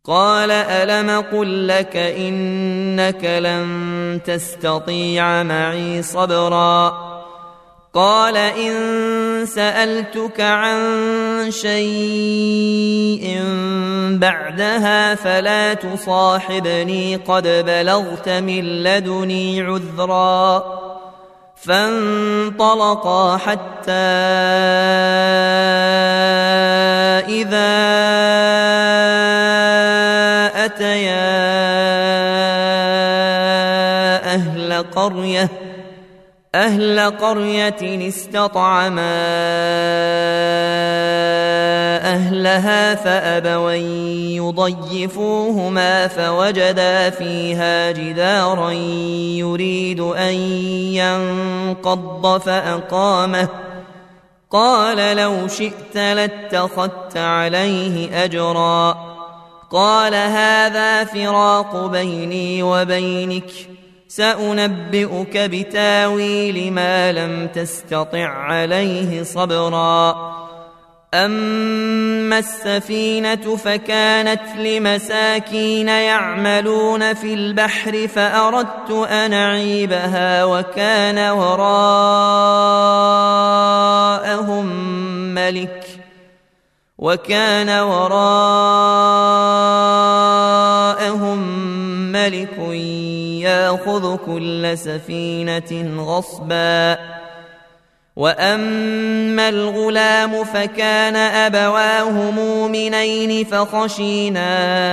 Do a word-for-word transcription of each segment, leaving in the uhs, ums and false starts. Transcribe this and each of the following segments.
قال ألم قل لك إنك لن تستطيع معي صبرا قال إن سألتك عن شيء بعدها فلا تصاحبني قد بلغت من لدني عذرا فانطلقا حتى إذا أتيا أهل قرية أهل قرية استطعما أهلها فأبوا يضيفوهما فوجدا فيها جدارا يريد أن ينقض فأقامه قال لو شئت لاتخذت عليه أجرا قال هذا فراق بيني وبينك سأنبئك بتاويل ما لم تستطع عليه صبرا أما السفينة فكانت لمساكين يعملون في البحر فأردت أن أعيبها وكان وراءهم ملك وكان وراءهم ملك يأخذ كل سفينة غصبا وأما الغلام فكان أبواه مؤمنين فخشينا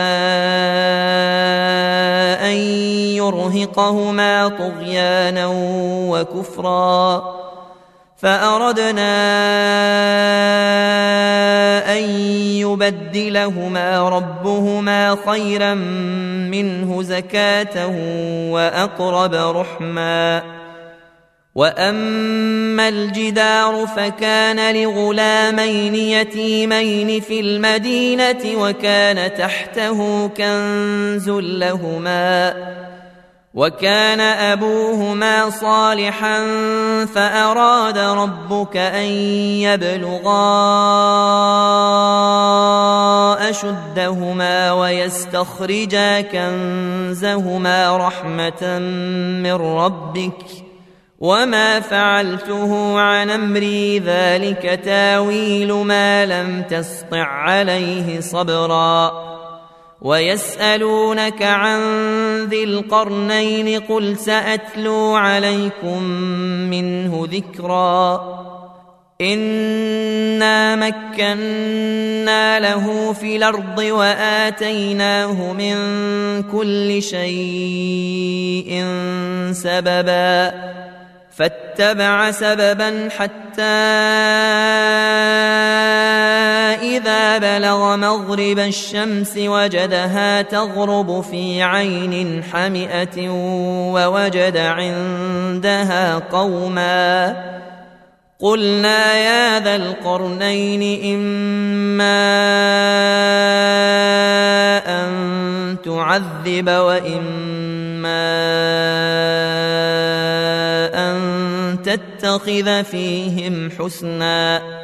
أن يرهقهما طغيانا وكفرا فأردنا أن يبدلهما ربهما خيرا منه زكاة وأقرب رحما وأما الجدار فكان لغلامين يتيمين في المدينة وكان تحته كنز لهما وكان أبوهما صالحا فأراد ربك أن يبلغا أشدهما ويستخرجا كنزهما رحمة من ربك وما فعلته عن أمري ذلك تاويل ما لم تسطع عليه صبرا ويسألونك عن ذي القرنين قل سأتلو عليكم منه ذكرا إنا مكنا له في الأرض وآتيناه من كل شيء سببا فاتبع سببا حتى إذا بلغ مغرب الشمس وجدها تغرب في عين حمئة ووجد عندها قوما قلنا يا ذا القرنين إما أن تعذب وإما أن تتخذ فيهم حسنا